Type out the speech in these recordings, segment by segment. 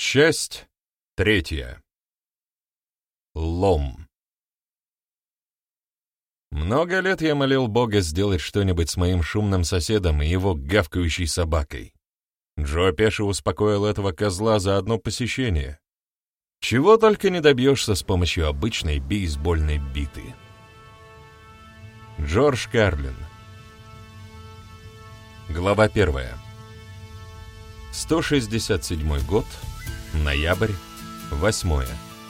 Часть 3. Лом. Много лет я молил Бога сделать что-нибудь с моим шумным соседом и его гавкающей собакой. Джо Пеши успокоил этого козла за одно посещение. Чего только не добьешься с помощью обычной бейсбольной биты. Джордж Карлин. Глава 1. 167 год. Ноябрь, 8.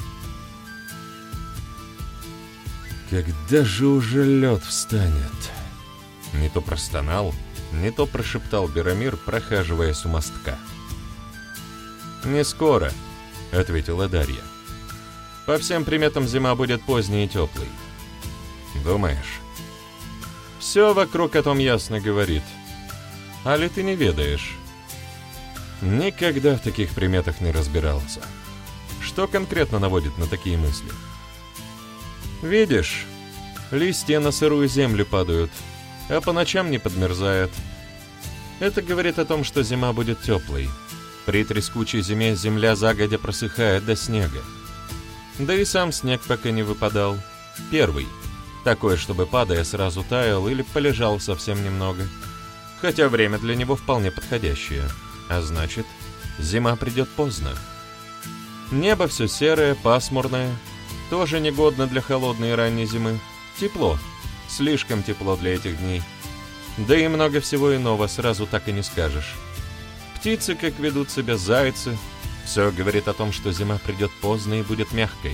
Когда же уже лед встанет? Не то простонал, не то прошептал Берамир, прохаживаясь у мостка. «Не скоро», — ответила Дарья. «По всем приметам зима будет поздней и теплой». «Думаешь?» «Все вокруг о том ясно говорит. А ли ты не ведаешь?» Никогда в таких приметах не разбирался. Что конкретно наводит на такие мысли? Видишь, листья на сырую землю падают, а по ночам не подмерзает. Это говорит о том, что зима будет теплой. При трескучей зиме земля загодя просыхает до снега. Да и сам снег пока не выпадал. Первый. Такой, чтобы падая сразу таял или полежал совсем немного. Хотя время для него вполне подходящее. А значит, зима придет поздно. Небо все серое, пасмурное, тоже негодно для холодной и ранней зимы. Тепло, слишком тепло для этих дней. Да и много всего иного, сразу так и не скажешь. Птицы, как ведут себя, зайцы. Все говорит о том, что зима придет поздно и будет мягкой.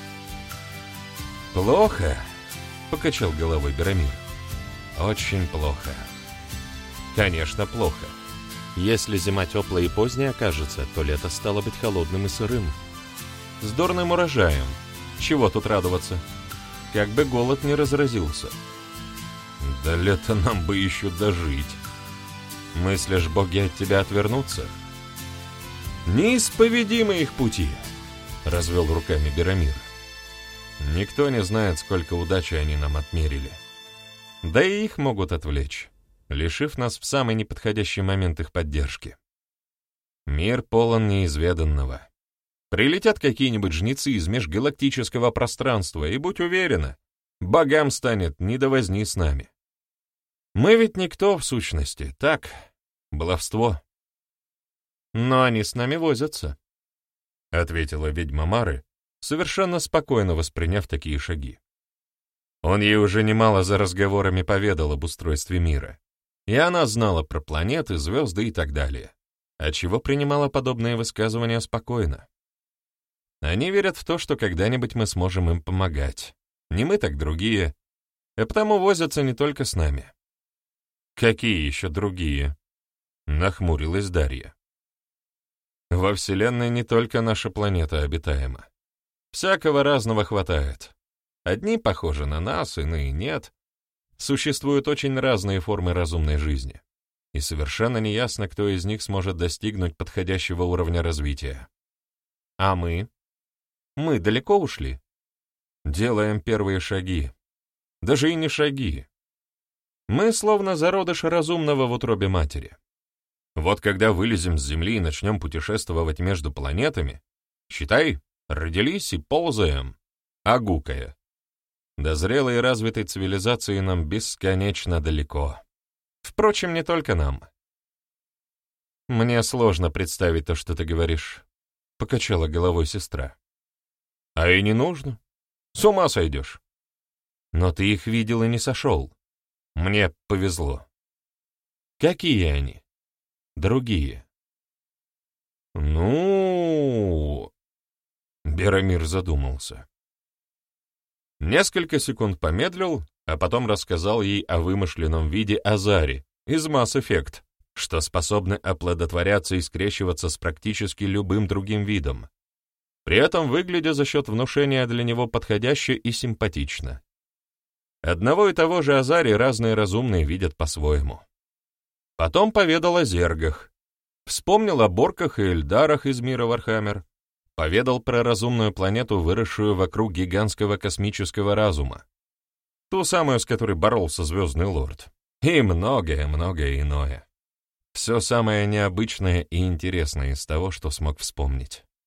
«Плохо», — покачал головой Берамир. «Очень плохо». «Конечно, плохо. Если зима теплая и поздняя окажется, то лето стало быть холодным и сырым. С дурным урожаем. Чего тут радоваться? Как бы голод не разразился. До лета нам бы еще дожить. Мыслишь, боги от тебя отвернутся? Неисповедимы их пути, развел руками Берамир. Никто не знает, сколько удачи они нам отмерили. Да и их могут отвлечь, лишив нас в самый неподходящий момент их поддержки. Мир полон неизведанного. Прилетят какие-нибудь жнецы из межгалактического пространства, и будь уверена, богам станет не до возни с нами. Мы ведь никто в сущности, так, баловство. Но они с нами возятся, — ответила ведьма Мары, совершенно спокойно восприняв такие шаги. Он ей уже немало за разговорами поведал об устройстве мира. И она знала про планеты, звезды и так далее, отчего принимала подобные высказывания спокойно. Они верят в то, что когда-нибудь мы сможем им помогать. Не мы, так другие. И потому возятся не только с нами. «Какие еще другие?» — нахмурилась Дарья. «Во Вселенной не только наша планета обитаема. Всякого разного хватает. Одни похожи на нас, иные нет. Существуют очень разные формы разумной жизни, и совершенно неясно, кто из них сможет достигнуть подходящего уровня развития. А мы? Мы далеко ушли? Делаем первые шаги. Даже и не шаги. Мы словно зародыш разумного в утробе матери. Вот когда вылезем с Земли и начнем путешествовать между планетами, считай, родились и ползаем, агукая. До зрелой и развитой цивилизации нам бесконечно далеко. Впрочем, не только нам. «Мне сложно представить то, что ты говоришь», — покачала головой сестра. «А и не нужно. С ума сойдешь. Но ты их видел и не сошел. Мне повезло». «Какие они? Другие?» «Ну...» — Берамир задумался. Несколько секунд помедлил, а потом рассказал ей о вымышленном виде Азари из Mass Effect, что способны оплодотворяться и скрещиваться с практически любым другим видом, при этом выглядя за счет внушения для него подходяще и симпатично. Одного и того же Азари разные разумные видят по-своему. Потом поведал о зергах, вспомнил о борках и эльдарах из мира Вархаммер, поведал про разумную планету, выросшую вокруг гигантского космического разума, ту самую, с которой боролся Звездный Лорд, и многое-многое иное. Все самое необычное и интересное из того, что смог вспомнить.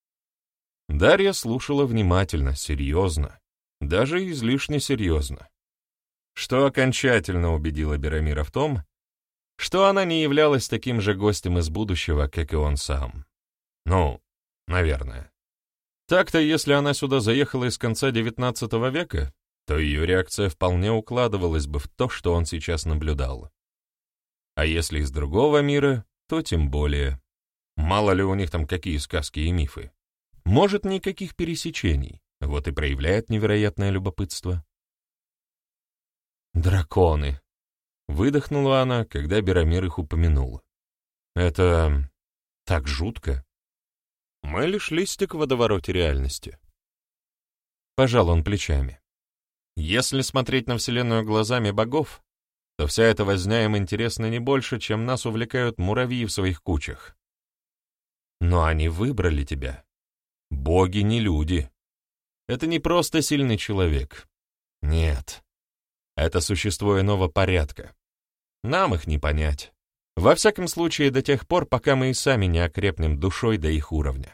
Дарья слушала внимательно, серьезно, даже излишне серьезно, что окончательно убедило Берамира в том, что она не являлась таким же гостем из будущего, как и он сам. Ну, наверное. Так-то, если она сюда заехала из конца XIX века, то ее реакция вполне укладывалась бы в то, что он сейчас наблюдал. А если из другого мира, то тем более. Мало ли у них там какие сказки и мифы. Может, никаких пересечений, вот и проявляет невероятное любопытство. «Драконы!» — выдохнула она, когда Берамир их упомянул. «Это так жутко. Мы лишь листик в водовороте реальности». Пожал он плечами. «Если смотреть на Вселенную глазами богов, то вся эта возня им интересна не больше, чем нас увлекают муравьи в своих кучах. Но они выбрали тебя. Боги не люди. Это не просто сильный человек. Нет. Это существо иного порядка. Нам их не понять. Во всяком случае, до тех пор, пока мы и сами не окрепнем душой до их уровня».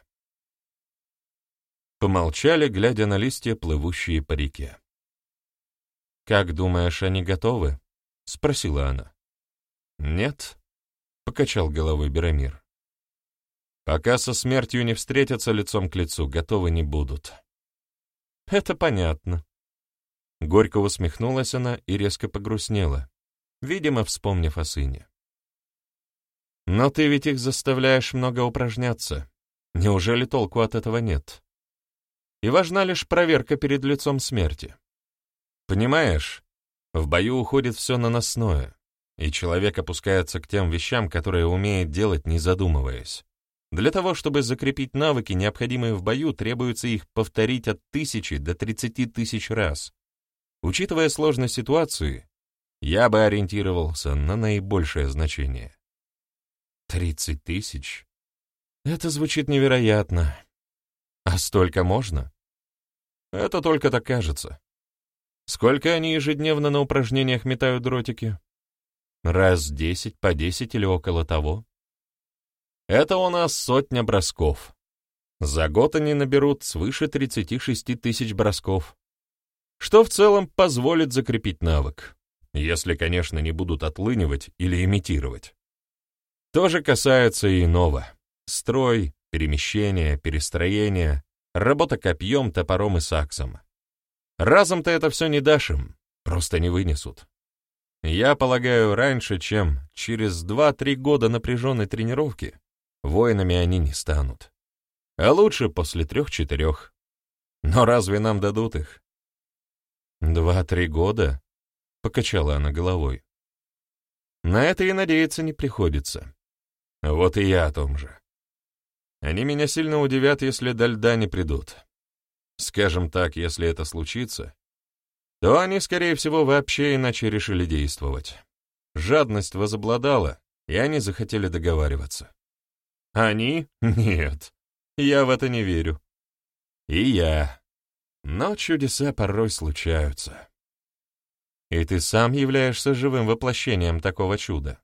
Помолчали, глядя на листья, плывущие по реке. «Как думаешь, они готовы?» — спросила она. «Нет», — покачал головой Берамир. «Пока со смертью не встретятся лицом к лицу, готовы не будут». «Это понятно». Горько усмехнулась она и резко погрустнела, видимо, вспомнив о сыне. «Но ты ведь их заставляешь много упражняться. Неужели толку от этого нет? И важна лишь проверка перед лицом смерти. Понимаешь, в бою уходит все наносное, и человек опускается к тем вещам, которые умеет делать, не задумываясь. Для того, чтобы закрепить навыки, необходимые в бою, требуется их повторить от 1000 до 30 тысяч раз. Учитывая сложность ситуации, я бы ориентировался на наибольшее значение. 30 тысяч? Это звучит невероятно. А столько можно? Это только так кажется. Сколько они ежедневно на упражнениях метают дротики? Раз 10, по 10 или около того. Это у нас 100 бросков. За год они наберут свыше 36 тысяч бросков, что в целом позволит закрепить навык, если, конечно, не будут отлынивать или имитировать. То же касается и иного. Строй, перемещение, перестроение, работа копьем, топором и саксом. Разом-то это все не дашь им, просто не вынесут. Я полагаю, раньше, чем через 2-3 года напряженной тренировки, воинами они не станут. А лучше после 3-4. Но разве нам дадут их? 2-3 года? Покачала она головой. На это и надеяться не приходится. Вот и я о том же. Они меня сильно удивят, если до льда не придут. Скажем так, если это случится, то они, скорее всего, вообще иначе решили действовать. Жадность возобладала, и они захотели договариваться. Они? Нет, я в это не верю. И я. Но чудеса порой случаются. И ты сам являешься живым воплощением такого чуда.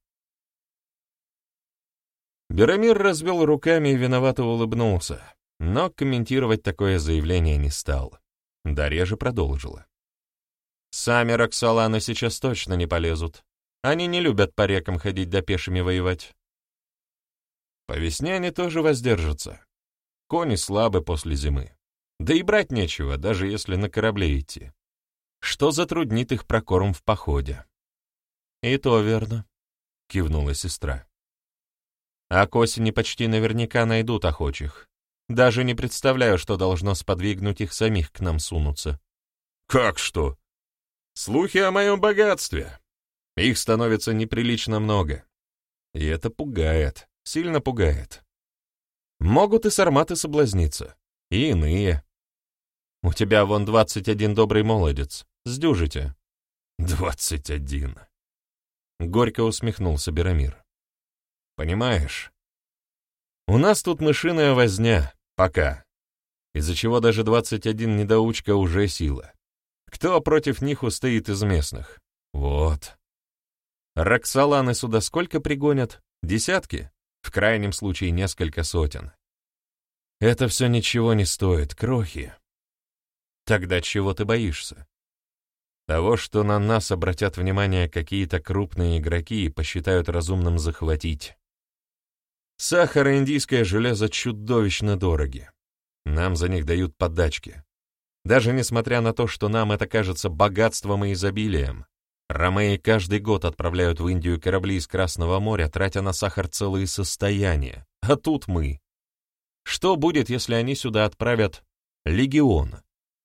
Берамир развел руками и виновато улыбнулся, но комментировать такое заявление не стал. Дарья же продолжила. Сами Роксоланы сейчас точно не полезут. Они не любят по рекам ходить да пешими воевать. По весне они тоже воздержатся. Кони слабы после зимы. Да и брать нечего, даже если на корабле идти. Что затруднит их прокорм в походе. И то верно, кивнула сестра. А к осени почти наверняка найдут охочих. Даже не представляю, что должно сподвигнуть их самих к нам сунуться. Как что? Слухи о моем богатстве. Их становится неприлично много. И это пугает, сильно пугает. Могут и сарматы соблазниться, и иные. У тебя вон 21 добрый молодец, сдюжите. 21. Горько усмехнулся Берамир. Понимаешь, у нас тут мышиная возня, пока, из-за чего даже 21 недоучка уже сила. Кто против них устоит из местных? Вот. Роксоланы сюда сколько пригонят? Десятки? В крайнем случае несколько сотен. Это все ничего не стоит, крохи. Тогда чего ты боишься? Того, что на нас обратят внимание какие-то крупные игроки и посчитают разумным захватить. Сахар и индийское железо чудовищно дороги. Нам за них дают подачки. Даже несмотря на то, что нам это кажется богатством и изобилием, ромеи каждый год отправляют в Индию корабли из Красного моря, тратя на сахар целые состояния. А тут мы. Что будет, если они сюда отправят легион?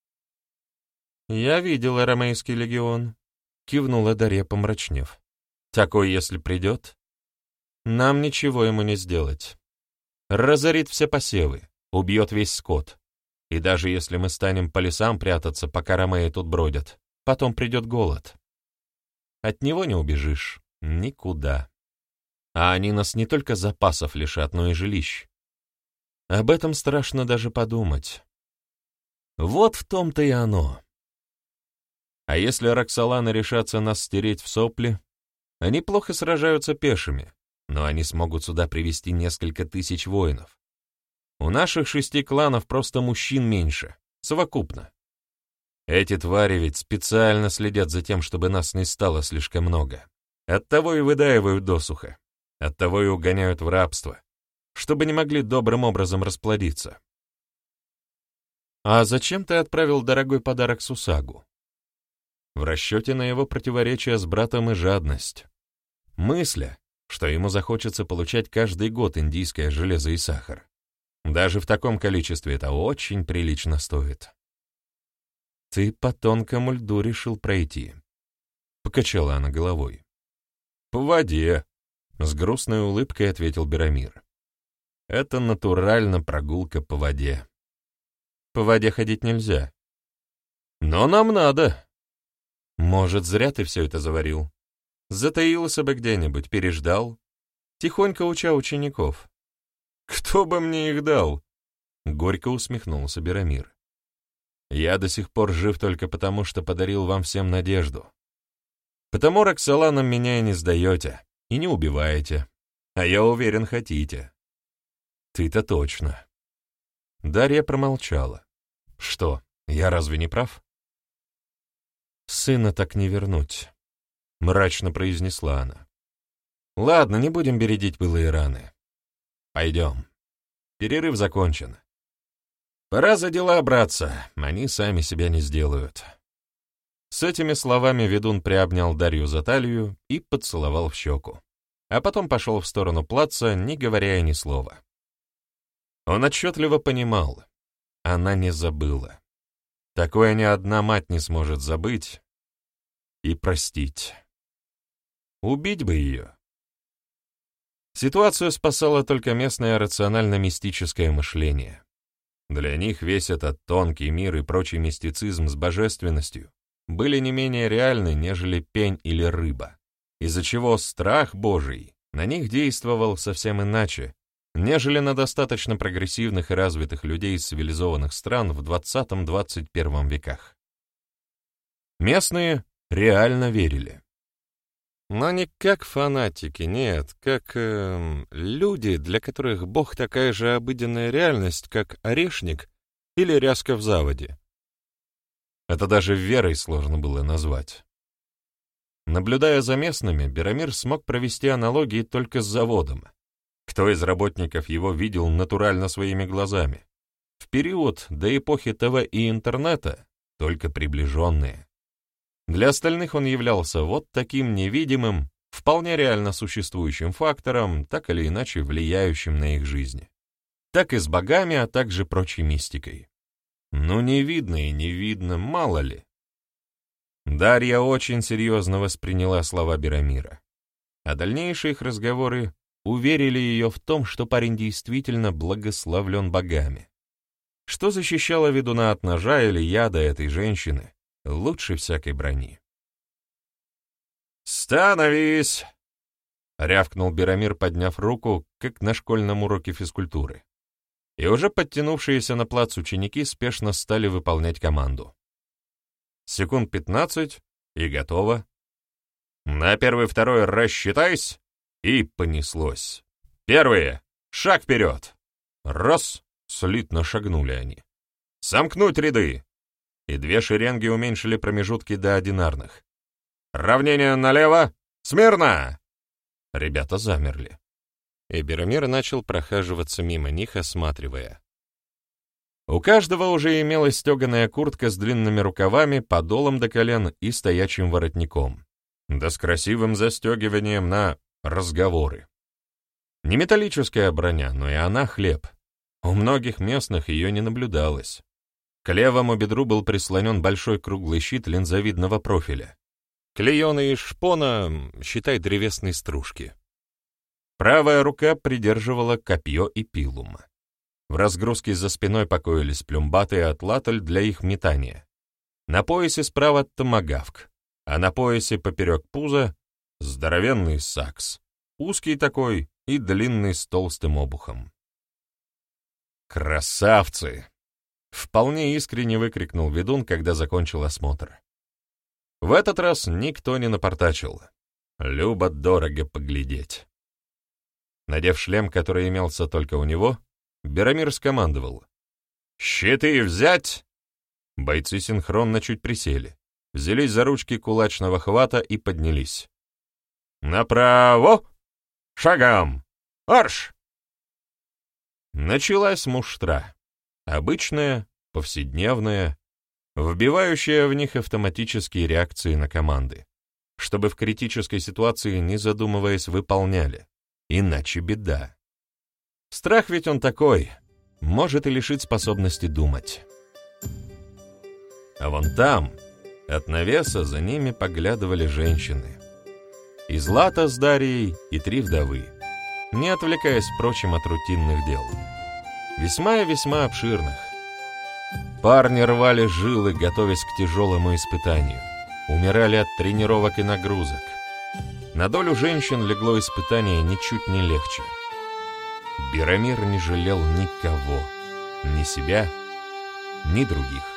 «Я видела ромейский легион», — кивнула Дарья, помрачнев. «Такой, если придет, нам ничего ему не сделать. Разорит все посевы, убьет весь скот. И даже если мы станем по лесам прятаться, пока ромеи тут бродят, потом придет голод. От него не убежишь никуда. А они нас не только запасов лишат, но и жилищ. Об этом страшно даже подумать. Вот в том-то и оно. А если Роксоланы решатся нас стереть в сопли, они плохо сражаются пешими, но они смогут сюда привести несколько тысяч воинов. У наших 6 кланов просто мужчин меньше, совокупно. Эти твари ведь специально следят за тем, чтобы нас не стало слишком много. Оттого и выдаивают досуха, оттого и угоняют в рабство, чтобы не могли добрым образом расплодиться. А зачем ты отправил дорогой подарок Сусагу? В расчете на его противоречия с братом и жадность. Мысля, что ему захочется получать каждый год индийское железо и сахар. Даже в таком количестве это очень прилично стоит. «Ты по тонкому льду решил пройти», — покачала она головой. «По воде», — с грустной улыбкой ответил Берамир. «Это натурально прогулка по воде. По воде ходить нельзя. Но нам надо. Может, зря ты все это заварил. Затаился бы где-нибудь, переждал, тихонько уча учеников. Кто бы мне их дал?» Горько усмехнулся Берамир. «Я до сих пор жив только потому, что подарил вам всем надежду. Потому Роксоланам меня и не сдаете, и не убиваете. А я уверен, хотите». «Ты-то точно». Дарья промолчала. «Что, я разве не прав?» «Сына так не вернуть», — мрачно произнесла она. «Ладно, не будем бередить былые раны. Пойдем. Перерыв закончен. Пора за дела браться, они сами себя не сделают». С этими словами ведун приобнял Дарью за талию и поцеловал в щеку, а потом пошел в сторону плаца, не говоря ни слова. Он отчетливо понимал, она не забыла. Такое ни одна мать не сможет забыть и простить. Убить бы ее. Ситуацию спасало только местное рационально-мистическое мышление. Для них весь этот тонкий мир и прочий мистицизм с божественностью были не менее реальны, нежели пень или рыба, из-за чего страх Божий на них действовал совсем иначе, нежели на достаточно прогрессивных и развитых людей из цивилизованных стран в 20-21 веках. Местные реально верили. Но не как фанатики, нет, как люди, для которых Бог такая же обыденная реальность, как орешник или ряска в заводе. Это даже верой сложно было назвать. Наблюдая за местными, Берамир смог провести аналогии только с заводом. Кто из работников его видел натурально своими глазами? В период до эпохи ТВ и интернета только приближенные. Для остальных он являлся вот таким невидимым, вполне реально существующим фактором, так или иначе влияющим на их жизни. Так и с богами, а также прочей мистикой. Ну, не видно и не видно, мало ли. Дарья очень серьезно восприняла слова Берамира, а дальнейшие их разговоры уверили ее в том, что парень действительно благословлен богами, что защищало ведуна от ножа или яда этой женщины лучше всякой брони. «Становись!» — рявкнул Берамир, подняв руку, как на школьном уроке физкультуры. И уже подтянувшиеся на плац ученики спешно стали выполнять команду. Секунд 15, и готово. На первый-второй рассчитайся, и понеслось. Первые, шаг вперед. Раз, Слитно шагнули они. «Сомкнуть ряды!» И 2 шеренги уменьшили промежутки до одинарных. «Равнение налево! Смирно!» Ребята замерли. И Беромир начал прохаживаться мимо них, осматривая. У каждого уже имелась стеганая куртка с длинными рукавами, подолом до колен и стоячим воротником, да с красивым застегиванием на разговоры. Не металлическая броня, но и она хлеб. У многих местных ее не наблюдалось. К левому бедру был прислонен большой круглый щит линзовидного профиля. Клееный из шпона, считай, древесной стружки. Правая рука придерживала копье и пилум. В разгрузке за спиной покоились плюмбаты и атлатль для их метания. На поясе справа томагавк, а на поясе поперек пуза здоровенный сакс, узкий такой и длинный с толстым обухом. «Красавцы!» — вполне искренне выкрикнул ведун, когда закончил осмотр. В этот раз никто не напортачил. Любо-дорого поглядеть. Надев шлем, который имелся только у него, Беромир скомандовал: «Щиты взять!» Бойцы синхронно чуть присели, взялись за ручки кулачного хвата и поднялись. «Направо! Шагом! Арш!» Началась муштра. Обычная, повседневная, вбивающая в них автоматические реакции на команды, чтобы в критической ситуации, не задумываясь, выполняли. Иначе беда. Страх ведь он такой, может и лишить способности думать. А вон там, от навеса, за ними поглядывали женщины. И Злата с Дарьей, и 3 вдовы, не отвлекаясь, впрочем, от рутинных дел. Весьма и весьма обширных. Парни рвали жилы, готовясь к тяжелому испытанию. Умирали от тренировок и нагрузок. На долю женщин легло испытание ничуть не легче. Беромир не жалел никого, ни себя, ни других.